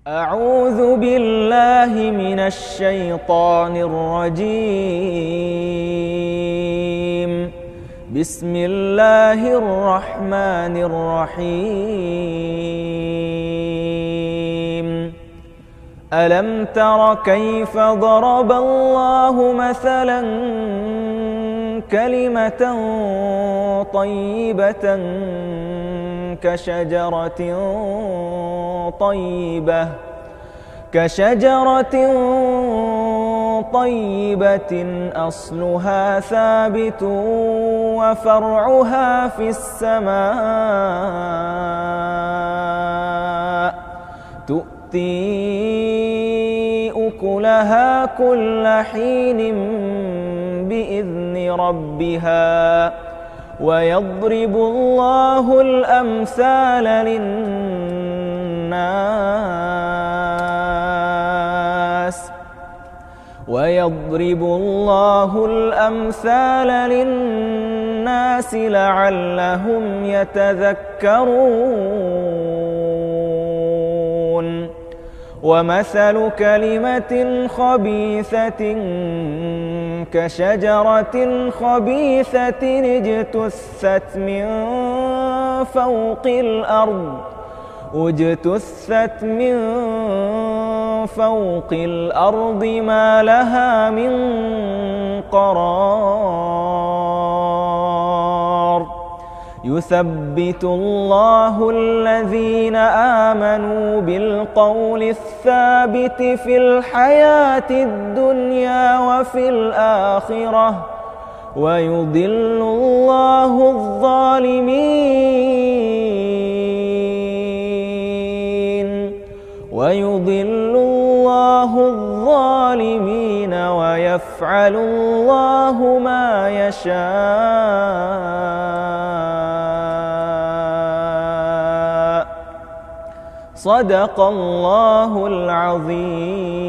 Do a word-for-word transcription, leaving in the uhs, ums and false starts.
أعوذ بالله من الشيطان الرجيم. بسم الله الرحمن الرحيم. ألم تر كيف ضرب الله مثلا كلمة طيبة كشجرة طيبة كشجرة طيبة أصلها ثابت وفرعها في السماء تؤتي أكلها كل حين بإذن ربها ويضرب الله الأمثال للناس ويضرب الله الأمثال للناس لعلهم يتذكرون. ومثل كلمة خبيثة كشجرة خبيثة اجتثت من فوق الأرض اجتثت من فوق الأرض ما لها من قرار. يثبت الله الذين آمنوا بالقول الثابت في الحياة الدنيا وفي الآخرة ويضل الله الظالمين ويضل الله الظالمين ويفعل الله ما يشاء. صدق الله العظيم.